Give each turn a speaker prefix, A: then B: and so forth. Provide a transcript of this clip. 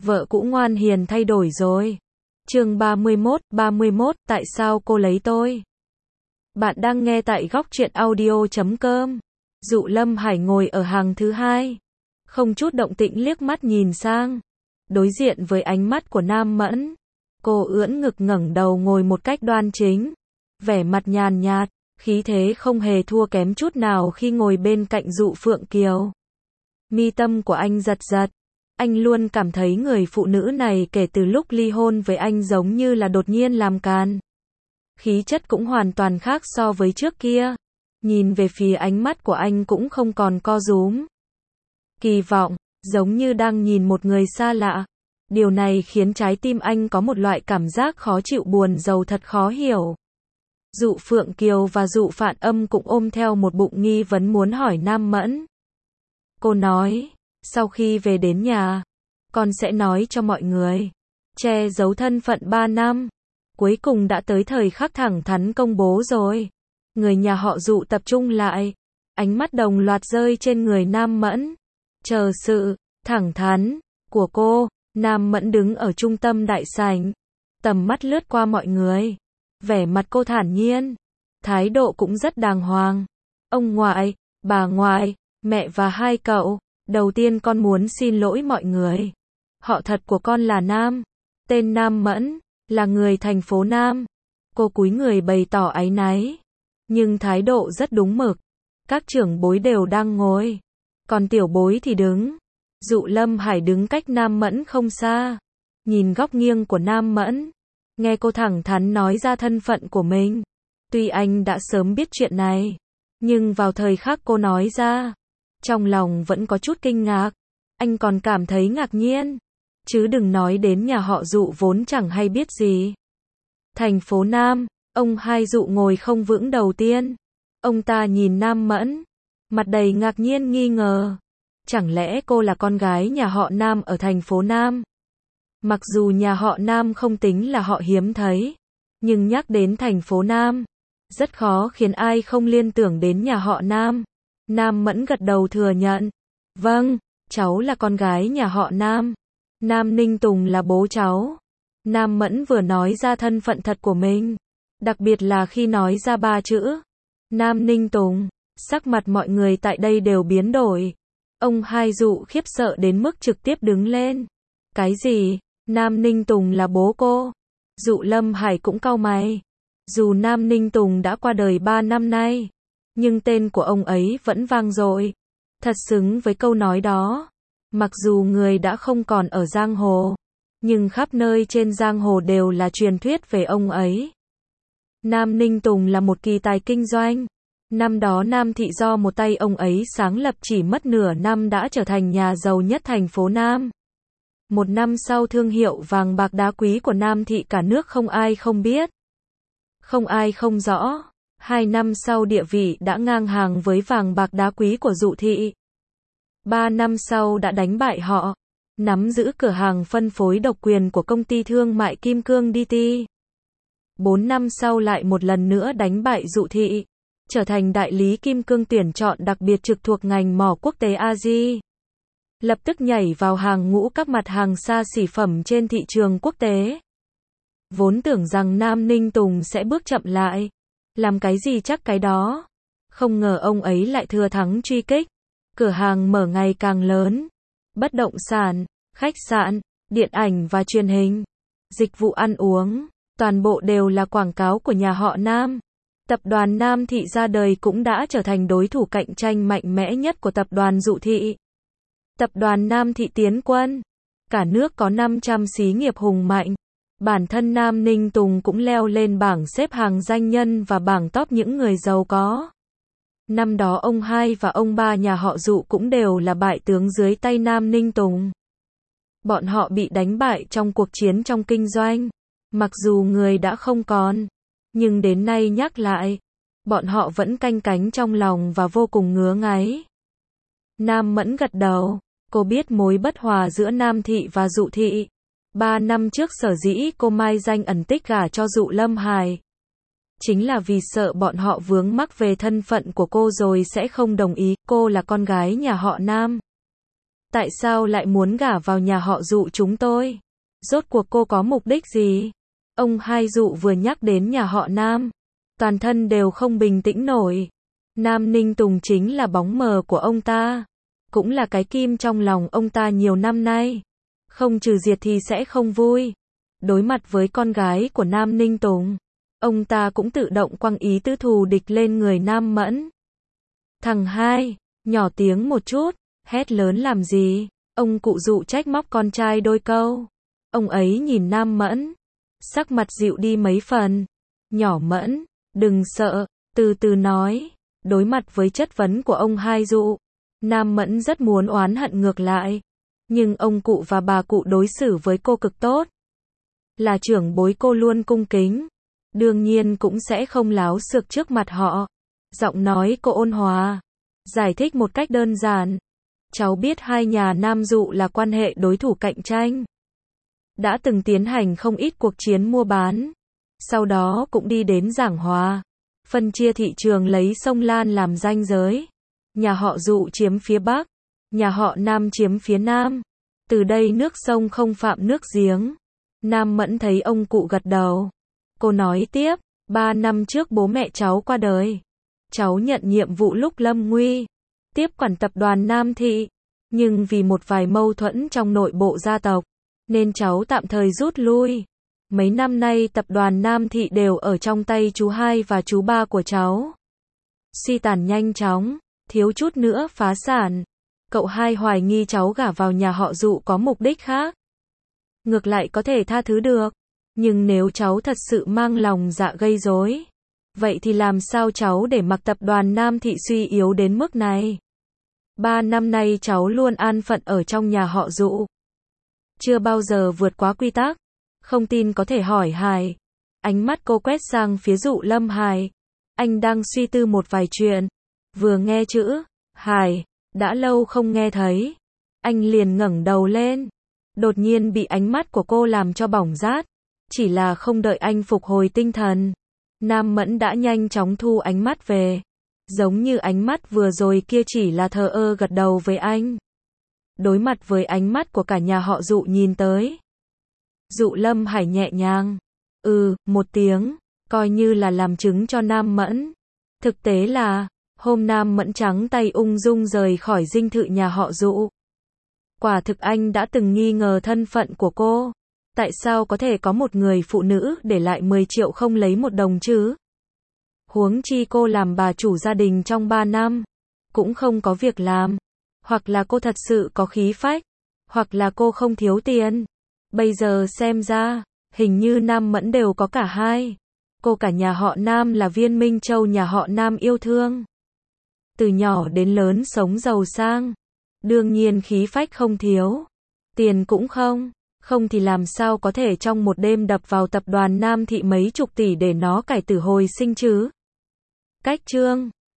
A: Vợ cũ ngoan hiền thay đổi rồi. Chương 31, tại sao cô lấy tôi? Bạn đang nghe tại góc truyện audio.com. Dụ Lâm Hải ngồi ở hàng thứ hai, không chút động tĩnh liếc mắt nhìn sang, đối diện với ánh mắt của Nam Mẫn. Cô ưỡn ngực ngẩng đầu ngồi một cách đoan chính, vẻ mặt nhàn nhạt, khí thế không hề thua kém chút nào khi ngồi bên cạnh Dụ Phượng Kiều. Mi tâm của anh giật giật. Anh luôn cảm thấy người phụ nữ này kể từ lúc ly hôn với anh giống như là đột nhiên làm càn. Khí chất cũng hoàn toàn khác so với trước kia. Nhìn về phía ánh mắt của anh cũng không còn co rúm. Kỳ vọng, giống như đang nhìn một người xa lạ. Điều này khiến trái tim anh có một loại cảm giác khó chịu buồn rầu thật khó hiểu. Dụ Phượng Kiều và Dụ Phạn Âm cũng ôm theo một bụng nghi vấn muốn hỏi Nam Mẫn. Cô nói, sau khi về đến nhà, con sẽ nói cho mọi người. Che giấu thân phận 3 năm. Cuối cùng đã tới thời khắc thẳng thắn công bố rồi. Người nhà họ Dụ tập trung lại. Ánh mắt đồng loạt rơi trên người Nam Mẫn. Chờ sự thẳng thắn của cô. Nam Mẫn đứng ở trung tâm đại sảnh. Tầm mắt lướt qua mọi người. Vẻ mặt cô thản nhiên. Thái độ cũng rất đàng hoàng. Ông ngoại, bà ngoại, mẹ và hai cậu. Đầu tiên con muốn xin lỗi mọi người. Họ thật của con là Nam. Tên Nam Mẫn. Là người thành phố Nam. Cô cúi người bày tỏ áy náy. Nhưng thái độ rất đúng mực. Các trưởng bối đều đang ngồi. Còn tiểu bối thì đứng. Dụ Lâm Hải đứng cách Nam Mẫn không xa. Nhìn góc nghiêng của Nam Mẫn. Nghe cô thẳng thắn nói ra thân phận của mình. Tuy anh đã sớm biết chuyện này. Nhưng vào thời khắc cô nói ra. Trong lòng vẫn có chút kinh ngạc. Anh còn cảm thấy ngạc nhiên. Chứ đừng nói đến nhà họ Dụ vốn chẳng hay biết gì. Thành phố Nam, ông hai Dụ ngồi không vững đầu tiên. Ông ta nhìn Nam Mẫn. Mặt đầy ngạc nhiên nghi ngờ. Chẳng lẽ cô là con gái nhà họ Nam ở thành phố Nam? Mặc dù nhà họ Nam không tính là họ hiếm thấy. Nhưng nhắc đến thành phố Nam. Rất khó khiến ai không liên tưởng đến nhà họ Nam. Nam Mẫn gật đầu thừa nhận. Vâng, cháu là con gái nhà họ Nam. Nam Ninh Tùng là bố cháu. Nam Mẫn vừa nói ra thân phận thật của mình. Đặc biệt là khi nói ra 3 chữ. Nam Ninh Tùng. Sắc mặt mọi người tại đây đều biến đổi. Ông hai Dụ khiếp sợ đến mức trực tiếp đứng lên. Cái gì? Nam Ninh Tùng là bố cô? Dụ Lâm Hải cũng cau mày. Dù Nam Ninh Tùng đã qua đời 3 năm nay. Nhưng tên của ông ấy vẫn vang dội. Thật xứng với câu nói đó. Mặc dù người đã không còn ở giang hồ. Nhưng khắp nơi trên giang hồ đều là truyền thuyết về ông ấy. Nam Ninh Tùng là một kỳ tài kinh doanh. Năm đó Nam Thị do một tay ông ấy sáng lập chỉ mất nửa năm đã trở thành nhà giàu nhất thành phố Nam. Một năm sau thương hiệu vàng bạc đá quý của Nam Thị cả nước không ai không biết. Không ai không rõ. 2 năm sau địa vị đã ngang hàng với vàng bạc đá quý của Dụ Thị. 3 năm sau đã đánh bại họ. Nắm giữ cửa hàng phân phối độc quyền của công ty thương mại Kim Cương DT. 4 năm sau lại một lần nữa đánh bại Dụ Thị. Trở thành đại lý Kim Cương tuyển chọn đặc biệt trực thuộc ngành mỏ quốc tế Asia. Lập tức nhảy vào hàng ngũ các mặt hàng xa xỉ phẩm trên thị trường quốc tế. Vốn tưởng rằng Nam Ninh Tùng sẽ bước chậm lại. Làm cái gì chắc cái đó. Không ngờ ông ấy lại thừa thắng truy kích. Cửa hàng mở ngày càng lớn. Bất động sản, khách sạn, điện ảnh và truyền hình. Dịch vụ ăn uống. Toàn bộ đều là quảng cáo của nhà họ Nam. Tập đoàn Nam Thị ra đời cũng đã trở thành đối thủ cạnh tranh mạnh mẽ nhất của tập đoàn Dụ Thị. Tập đoàn Nam Thị tiến quân. Cả nước có 500 xí nghiệp hùng mạnh. Bản thân Nam Ninh Tùng cũng leo lên bảng xếp hàng danh nhân và bảng top những người giàu có. Năm đó ông hai và ông ba nhà họ Dụ cũng đều là bại tướng dưới tay Nam Ninh Tùng. Bọn họ bị đánh bại trong cuộc chiến trong kinh doanh. Mặc dù người đã không còn. Nhưng đến nay nhắc lại. Bọn họ vẫn canh cánh trong lòng và vô cùng ngứa ngáy. Nam Mẫn gật đầu. Cô biết mối bất hòa giữa Nam Thị và Dụ Thị. 3 năm trước sở dĩ cô mai danh ẩn tích gả cho Dụ Lâm Hải. Chính là vì sợ bọn họ vướng mắc về thân phận của cô rồi sẽ không đồng ý. Cô là con gái nhà họ Nam. Tại sao lại muốn gả vào nhà họ Dụ chúng tôi? Rốt cuộc cô có mục đích gì? Ông Hai Dụ vừa nhắc đến nhà họ Nam, toàn thân đều không bình tĩnh nổi. Nam Ninh Tùng chính là bóng mờ của ông ta, cũng là cái kim trong lòng ông ta nhiều năm nay. Không trừ diệt thì sẽ không vui. Đối mặt với con gái của Nam Ninh Tùng, ông ta cũng tự động quăng ý tứ thù địch lên người Nam Mẫn. Thằng Hai, nhỏ tiếng một chút, hét lớn làm gì? Ông cụ Dụ trách móc con trai đôi câu. Ông ấy nhìn Nam Mẫn, sắc mặt dịu đi mấy phần. Nhỏ Mẫn, đừng sợ, từ từ nói. Đối mặt với chất vấn của ông Hai Dụ, Nam Mẫn rất muốn oán hận ngược lại. Nhưng ông cụ và bà cụ đối xử với cô cực tốt. Là trưởng bối cô luôn cung kính. Đương nhiên cũng sẽ không láo xược trước mặt họ. Giọng nói cô ôn hòa, giải thích một cách đơn giản. Cháu biết hai nhà Nam Dụ là quan hệ đối thủ cạnh tranh. Đã từng tiến hành không ít cuộc chiến mua bán. Sau đó cũng đi đến giảng hòa. Phân chia thị trường lấy sông Lan làm ranh giới. Nhà họ Dụ chiếm phía Bắc. Nhà họ Nam chiếm phía Nam. Từ đây nước sông không phạm nước giếng. Nam Mẫn thấy ông cụ gật đầu. Cô nói tiếp, 3 năm trước bố mẹ cháu qua đời. Cháu nhận nhiệm vụ lúc lâm nguy, tiếp quản tập đoàn Nam Thị. Nhưng vì một vài mâu thuẫn trong nội bộ gia tộc, nên cháu tạm thời rút lui. Mấy năm nay tập đoàn Nam Thị đều ở trong tay chú hai và chú ba của cháu. Suy tàn nhanh chóng, thiếu chút nữa phá sản. Cậu hai hoài nghi cháu gả vào nhà họ Dụ có mục đích khác. Ngược lại có thể tha thứ được. Nhưng nếu cháu thật sự mang lòng dạ gây rối, vậy thì làm sao cháu để mặc tập đoàn Nam Thị suy yếu đến mức này? 3 năm nay cháu luôn an phận ở trong nhà họ Dụ. Chưa bao giờ vượt quá quy tắc. Không tin có thể hỏi Hải. Ánh mắt cô quét sang phía Dụ Lâm Hải. Anh đang suy tư một vài chuyện. Vừa nghe chữ Hải, đã lâu không nghe thấy. Anh liền ngẩng đầu lên. Đột nhiên bị ánh mắt của cô làm cho bỏng rát. Chỉ là không đợi anh phục hồi tinh thần, Nam Mẫn đã nhanh chóng thu ánh mắt về. Giống như ánh mắt vừa rồi kia chỉ là thờ ơ gật đầu với anh. Đối mặt với ánh mắt của cả nhà họ Dụ nhìn tới, Dụ Lâm Hải nhẹ nhàng một tiếng, coi như là làm chứng cho Nam Mẫn. Thực tế là, hôm Nam Mẫn trắng tay ung dung rời khỏi dinh thự nhà họ Dụ. Quả thực anh đã từng nghi ngờ thân phận của cô. Tại sao có thể có một người phụ nữ để lại 10 triệu không lấy một đồng chứ? Huống chi cô làm bà chủ gia đình trong 3 năm, cũng không có việc làm. Hoặc là cô thật sự có khí phách, hoặc là cô không thiếu tiền. Bây giờ xem ra, hình như Nam Mẫn đều có cả hai. Cô cả nhà họ Nam là Viên Minh Châu nhà họ Nam yêu thương. Từ nhỏ đến lớn sống giàu sang. Đương nhiên khí phách không thiếu. Tiền cũng không. Không thì làm sao có thể trong một đêm đập vào tập đoàn Nam Thị mấy chục tỷ để nó cải tử hồi sinh chứ? Cách chương